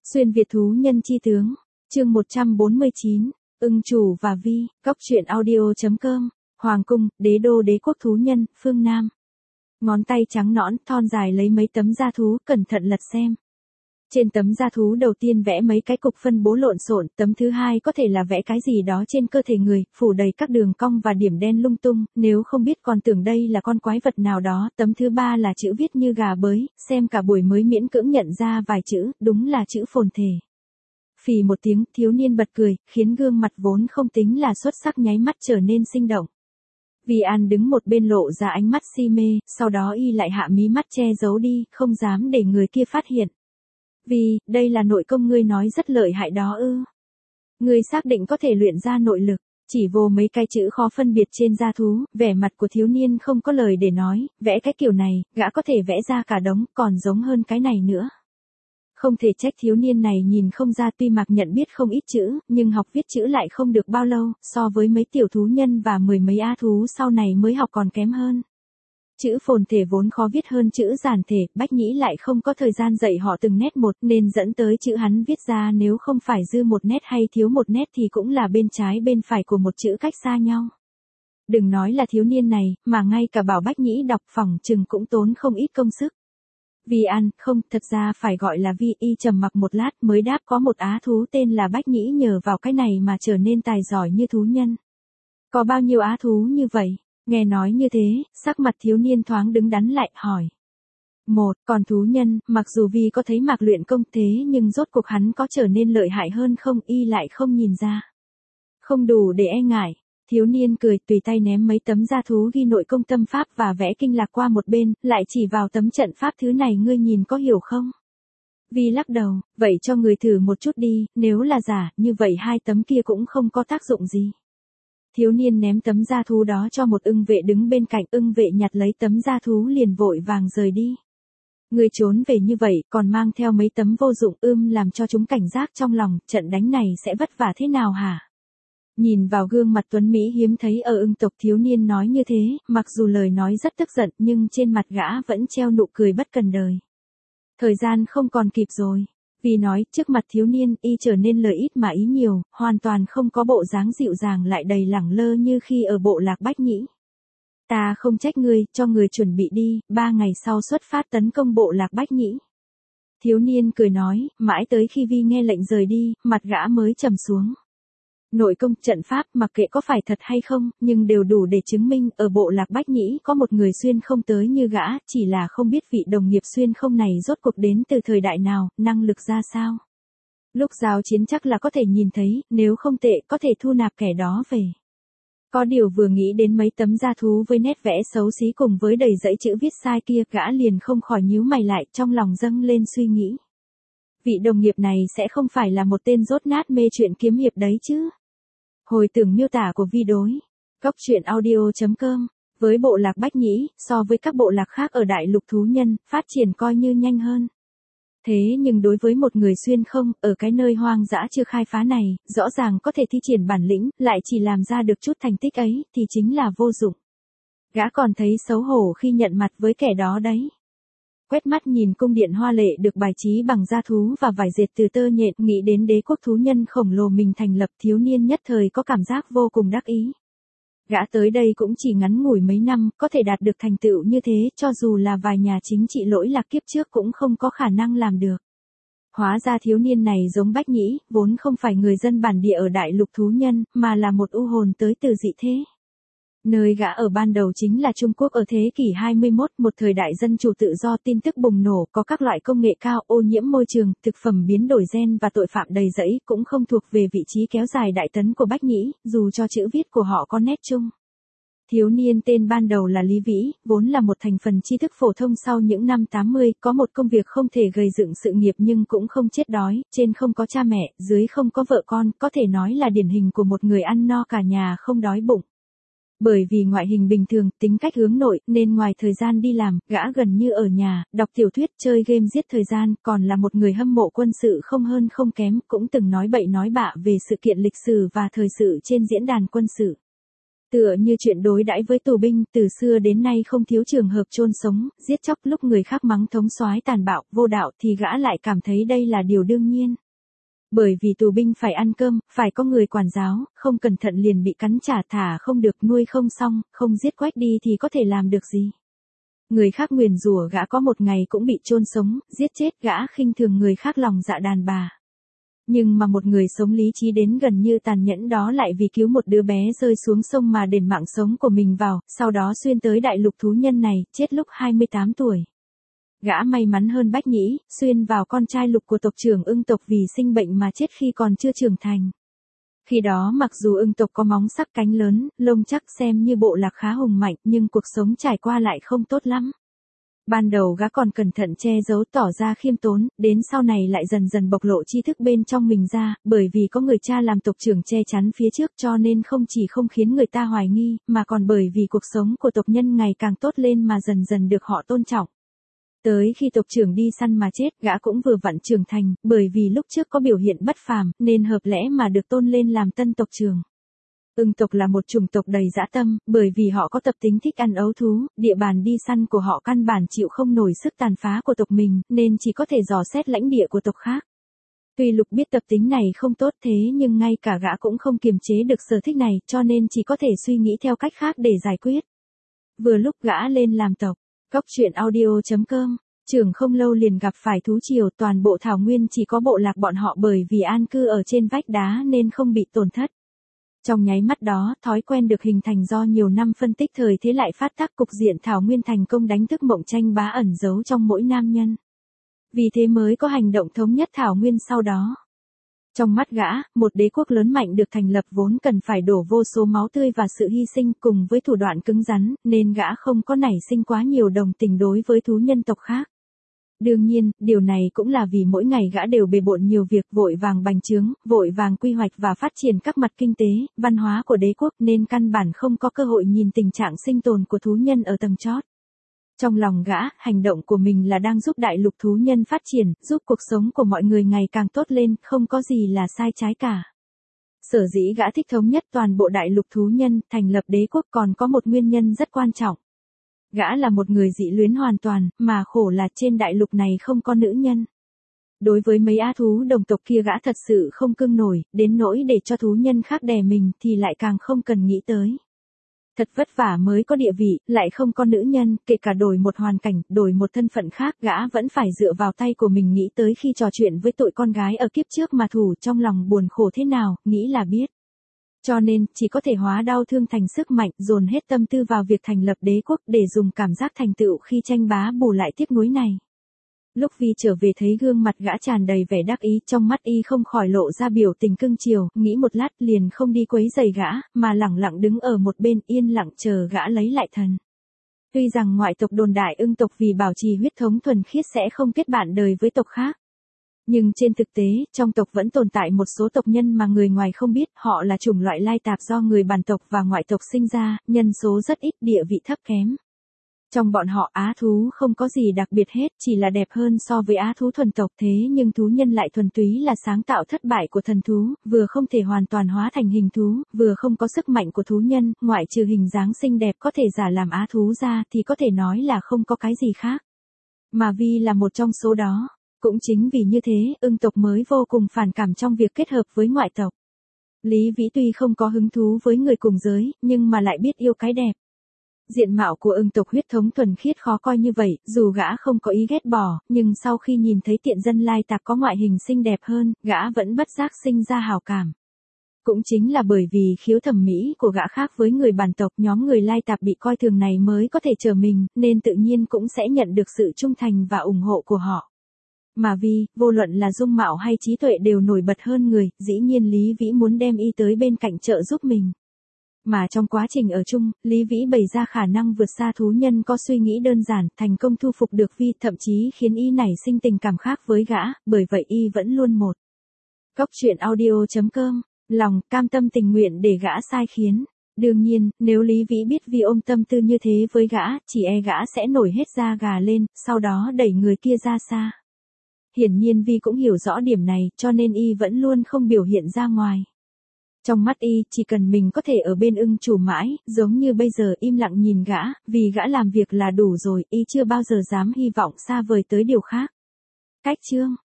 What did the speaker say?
Xuyên Việt thú nhân chi tướng, chương 149, ưng chủ và vi, góc truyện audio.com, Hoàng cung, đế đô đế quốc thú nhân, phương Nam. Ngón tay trắng nõn, thon dài lấy mấy tấm da thú, cẩn thận lật xem. Trên tấm da thú đầu tiên vẽ mấy cái cục phân bố lộn xộn, tấm thứ hai có thể là vẽ cái gì đó trên cơ thể người, phủ đầy các đường cong và điểm đen lung tung, nếu không biết còn tưởng đây là con quái vật nào đó, tấm thứ ba là chữ viết như gà bới, xem cả buổi mới miễn cưỡng nhận ra vài chữ, đúng là chữ phồn thể. Phì một tiếng, thiếu niên bật cười, khiến gương mặt vốn không tính là xuất sắc nháy mắt trở nên sinh động. Vi An đứng một bên lộ ra ánh mắt si mê, sau đó y lại hạ mí mắt che giấu đi, không dám để người kia phát hiện. Vì, đây là nội công ngươi nói rất lợi hại đó ư. Ngươi xác định có thể luyện ra nội lực, chỉ vô mấy cái chữ khó phân biệt trên da thú, vẻ mặt của thiếu niên không có lời để nói, vẽ cái kiểu này, gã có thể vẽ ra cả đống, còn giống hơn cái này nữa. Không thể trách thiếu niên này nhìn không ra, tuy Mạc Nhận biết không ít chữ, nhưng học viết chữ lại không được bao lâu, so với mấy tiểu thú nhân và mười mấy á thú sau này mới học còn kém hơn. Chữ phồn thể vốn khó viết hơn chữ giản thể, Bách Nhĩ lại không có thời gian dạy họ từng nét một, nên dẫn tới chữ hắn viết ra nếu không phải dư một nét hay thiếu một nét thì cũng là bên trái bên phải của một chữ cách xa nhau. Đừng nói là thiếu niên này, mà ngay cả bảo Bách Nhĩ đọc phỏng chừng cũng tốn không ít công sức. Vi An, không, thật ra phải gọi là Vi, y trầm mặc một lát mới đáp, có một á thú tên là Bách Nhĩ nhờ vào cái này mà trở nên tài giỏi như thú nhân. Có bao nhiêu á thú như vậy? Nghe nói như thế, sắc mặt thiếu niên thoáng đứng đắn lại, hỏi. Một, còn thú nhân, mặc dù Vi có thấy Mạc luyện công thế nhưng rốt cuộc hắn có trở nên lợi hại hơn không, y lại không nhìn ra. Không đủ để e ngại. Thiếu niên cười, tùy tay ném mấy tấm da thú ghi nội công tâm pháp và vẽ kinh lạc qua một bên, lại chỉ vào tấm trận pháp, thứ này ngươi nhìn có hiểu không? Vi lắc đầu, vậy cho người thử một chút đi, nếu là giả, như vậy hai tấm kia cũng không có tác dụng gì. Thiếu niên ném tấm da thú đó cho một ưng vệ đứng bên cạnh, ưng vệ nhặt lấy tấm da thú liền vội vàng rời đi. Người trốn về như vậy, còn mang theo mấy tấm vô dụng, làm cho chúng cảnh giác trong lòng, trận đánh này sẽ vất vả thế nào hả? Nhìn vào gương mặt tuấn Mỹ hiếm thấy ở ưng tộc, thiếu niên nói như thế, mặc dù lời nói rất tức giận nhưng trên mặt gã vẫn treo nụ cười bất cần đời. Thời gian không còn kịp rồi. Vì nói, trước mặt thiếu niên, y trở nên lời ít mà ý nhiều, hoàn toàn không có bộ dáng dịu dàng lại đầy lẳng lơ như khi ở bộ lạc Bách Nhĩ. Ta không trách ngươi, cho người chuẩn bị đi, 3 ngày sau xuất phát tấn công bộ lạc Bách Nhĩ. Thiếu niên cười nói, mãi tới khi Vi nghe lệnh rời đi, mặt gã mới trầm xuống. Nội công, trận pháp, mặc kệ có phải thật hay không, nhưng đều đủ để chứng minh, ở bộ lạc Bách Nhĩ có một người xuyên không tới như gã, chỉ là không biết vị đồng nghiệp xuyên không này rốt cuộc đến từ thời đại nào, năng lực ra sao. Lúc giao chiến chắc là có thể nhìn thấy, nếu không tệ, có thể thu nạp kẻ đó về. Có điều vừa nghĩ đến mấy tấm da thú với nét vẽ xấu xí cùng với đầy dãy chữ viết sai kia, gã liền không khỏi nhíu mày lại, trong lòng dâng lên suy nghĩ. Vị đồng nghiệp này sẽ không phải là một tên dốt nát mê chuyện kiếm hiệp đấy chứ. Hồi tưởng miêu tả của Vi đối. Góc truyện audio.com. Với bộ lạc Bách Nhĩ, so với các bộ lạc khác ở đại lục thú nhân, phát triển coi như nhanh hơn. Thế nhưng đối với một người xuyên không, ở cái nơi hoang dã chưa khai phá này, rõ ràng có thể thi triển bản lĩnh, lại chỉ làm ra được chút thành tích ấy, thì chính là vô dụng. Gã còn thấy xấu hổ khi nhận mặt với kẻ đó đấy. Quét mắt nhìn cung điện hoa lệ được bài trí bằng da thú và vải dệt từ tơ nhện, nghĩ đến đế quốc thú nhân khổng lồ mình thành lập, thiếu niên nhất thời có cảm giác vô cùng đắc ý. Gã tới đây cũng chỉ ngắn ngủi mấy năm, có thể đạt được thành tựu như thế, cho dù là vài nhà chính trị lỗi lạc kiếp trước cũng không có khả năng làm được. Hóa ra thiếu niên này giống Bách Nhĩ, vốn không phải người dân bản địa ở đại lục thú nhân, mà là một u hồn tới từ dị thế. Nơi gã ở ban đầu chính là Trung Quốc ở thế kỷ 21, một thời đại dân chủ tự do, tin tức bùng nổ, có các loại công nghệ cao, ô nhiễm môi trường, thực phẩm biến đổi gen và tội phạm đầy rẫy, cũng không thuộc về vị trí kéo dài đại tấn của Bách Nhĩ, dù cho chữ viết của họ có nét chung. Thiếu niên tên ban đầu là Lý Vĩ, vốn là một thành phần tri thức phổ thông sau những năm 80, có một công việc không thể gây dựng sự nghiệp nhưng cũng không chết đói, trên không có cha mẹ, dưới không có vợ con, có thể nói là điển hình của một người ăn no cả nhà không đói bụng. Bởi vì ngoại hình bình thường, tính cách hướng nội, nên ngoài thời gian đi làm, gã gần như ở nhà, đọc tiểu thuyết, chơi game giết thời gian, còn là một người hâm mộ quân sự không hơn không kém, cũng từng nói bậy nói bạ về sự kiện lịch sử và thời sự trên diễn đàn quân sự. Tựa như chuyện đối đãi với tù binh, từ xưa đến nay không thiếu trường hợp chôn sống, giết chóc lúc người khác mắng thống soái tàn bạo, vô đạo thì gã lại cảm thấy đây là điều đương nhiên. Bởi vì tù binh phải ăn cơm, phải có người quản giáo, không cẩn thận liền bị cắn trả thả không được nuôi không xong, không giết quách đi thì có thể làm được gì. Người khác nguyền rủa gã có một ngày cũng bị chôn sống, giết chết gã khinh thường người khác lòng dạ đàn bà. Nhưng mà một người sống lý trí đến gần như tàn nhẫn đó lại vì cứu một đứa bé rơi xuống sông mà đền mạng sống của mình vào, sau đó xuyên tới đại lục thú nhân này, chết lúc 28 tuổi. Gã may mắn hơn Bách Nhĩ, xuyên vào con trai lục của tộc trưởng Ưng tộc vì sinh bệnh mà chết khi còn chưa trưởng thành. Khi đó mặc dù Ưng tộc có móng sắc cánh lớn, lông chắc xem như bộ lạc khá hùng mạnh nhưng cuộc sống trải qua lại không tốt lắm. Ban đầu gã còn cẩn thận che giấu tỏ ra khiêm tốn, đến sau này lại dần dần bộc lộ tri thức bên trong mình ra, bởi vì có người cha làm tộc trưởng che chắn phía trước cho nên không chỉ không khiến người ta hoài nghi, mà còn bởi vì cuộc sống của tộc nhân ngày càng tốt lên mà dần dần được họ tôn trọng. Tới khi tộc trưởng đi săn mà chết, gã cũng vừa vặn trưởng thành, bởi vì lúc trước có biểu hiện bất phàm, nên hợp lẽ mà được tôn lên làm tân tộc trưởng. Ưng tộc là một chủng tộc đầy dã tâm, bởi vì họ có tập tính thích ăn ấu thú, địa bàn đi săn của họ căn bản chịu không nổi sức tàn phá của tộc mình, nên chỉ có thể dò xét lãnh địa của tộc khác. Tuy Lục biết tập tính này không tốt thế nhưng ngay cả gã cũng không kiềm chế được sở thích này, cho nên chỉ có thể suy nghĩ theo cách khác để giải quyết. Vừa lúc gã lên làm tộc, Cóc truyện audio.com, trưởng không lâu liền gặp phải thú triều, toàn bộ thảo nguyên chỉ có bộ lạc bọn họ bởi vì an cư ở trên vách đá nên không bị tổn thất. Trong nháy mắt đó, thói quen được hình thành do nhiều năm phân tích thời thế lại phát tác, cục diện thảo nguyên thành công đánh thức mộng tranh bá ẩn giấu trong mỗi nam nhân. Vì thế mới có hành động thống nhất thảo nguyên sau đó. Trong mắt gã, một đế quốc lớn mạnh được thành lập vốn cần phải đổ vô số máu tươi và sự hy sinh cùng với thủ đoạn cứng rắn, nên gã không có nảy sinh quá nhiều đồng tình đối với thú nhân tộc khác. Đương nhiên, điều này cũng là vì mỗi ngày gã đều bề bộn nhiều việc, vội vàng bành trướng, vội vàng quy hoạch và phát triển các mặt kinh tế, văn hóa của đế quốc nên căn bản không có cơ hội nhìn tình trạng sinh tồn của thú nhân ở tầng chót. Trong lòng gã, hành động của mình là đang giúp đại lục thú nhân phát triển, giúp cuộc sống của mọi người ngày càng tốt lên, không có gì là sai trái cả. Sở dĩ gã thích thống nhất toàn bộ đại lục thú nhân, thành lập đế quốc còn có một nguyên nhân rất quan trọng. Gã là một người dị luyến hoàn toàn, mà khổ là trên đại lục này không có nữ nhân. Đối với mấy á thú đồng tộc kia gã thật sự không cưng nổi, đến nỗi để cho thú nhân khác đè mình thì lại càng không cần nghĩ tới. Thật vất vả mới có địa vị, lại không có nữ nhân, kể cả đổi một hoàn cảnh, đổi một thân phận khác, gã vẫn phải dựa vào tay của mình nghĩ tới khi trò chuyện với tội con gái ở kiếp trước mà thủ trong lòng buồn khổ thế nào, nghĩ là biết. Cho nên, chỉ có thể hóa đau thương thành sức mạnh, dồn hết tâm tư vào việc thành lập đế quốc để dùng cảm giác thành tựu khi tranh bá bù lại tiếc nuối này. Lúc Vi trở về thấy gương mặt gã tràn đầy vẻ đắc ý, trong mắt y không khỏi lộ ra biểu tình cưng chiều, nghĩ một lát liền không đi quấy rầy gã, mà lẳng lặng đứng ở một bên yên lặng chờ gã lấy lại thần. Tuy rằng ngoại tộc đồn đại Ưng tộc vì bảo trì huyết thống thuần khiết sẽ không kết bạn đời với tộc khác. Nhưng trên thực tế, trong tộc vẫn tồn tại một số tộc nhân mà người ngoài không biết, họ là chủng loại lai tạp do người bản tộc và ngoại tộc sinh ra, nhân số rất ít, địa vị thấp kém. Trong bọn họ á thú không có gì đặc biệt hết, chỉ là đẹp hơn so với á thú thuần tộc, thế nhưng thú nhân lại thuần túy là sáng tạo thất bại của thần thú, vừa không thể hoàn toàn hóa thành hình thú, vừa không có sức mạnh của thú nhân, ngoại trừ hình dáng xinh đẹp có thể giả làm á thú ra thì có thể nói là không có cái gì khác. Mà Vi là một trong số đó. Cũng chính vì như thế, Ưng tộc mới vô cùng phản cảm trong việc kết hợp với ngoại tộc. Lý Vĩ tuy không có hứng thú với người cùng giới, nhưng mà lại biết yêu cái đẹp. Diện mạo của Ưng tộc huyết thống thuần khiết khó coi như vậy, dù gã không có ý ghét bỏ, nhưng sau khi nhìn thấy tiện dân lai tạp có ngoại hình xinh đẹp hơn, gã vẫn bất giác sinh ra hào cảm. Cũng chính là bởi vì khiếu thẩm mỹ của gã khác với người bản tộc, nhóm người lai tạp bị coi thường này mới có thể trở mình, nên tự nhiên cũng sẽ nhận được sự trung thành và ủng hộ của họ. Mà Vi, vô luận là dung mạo hay trí tuệ đều nổi bật hơn người, dĩ nhiên Lý Vĩ muốn đem y tới bên cạnh trợ giúp mình. Mà trong quá trình ở chung, Lý Vĩ bày ra khả năng vượt xa thú nhân có suy nghĩ đơn giản, thành công thu phục được Vi, thậm chí khiến y nảy sinh tình cảm khác với gã, bởi vậy y vẫn luôn một. Cóc truyện audio.com, lòng cam tâm tình nguyện để gã sai khiến. Đương nhiên, nếu Lý Vĩ biết Vi ôm tâm tư như thế với gã, chỉ e gã sẽ nổi hết da gà lên, sau đó đẩy người kia ra xa. Hiển nhiên Vi cũng hiểu rõ điểm này, cho nên y vẫn luôn không biểu hiện ra ngoài. Trong mắt y, chỉ cần mình có thể ở bên ưng chủ mãi, giống như bây giờ im lặng nhìn gã, vì gã làm việc là đủ rồi, y chưa bao giờ dám hy vọng xa vời tới điều khác. Cách chương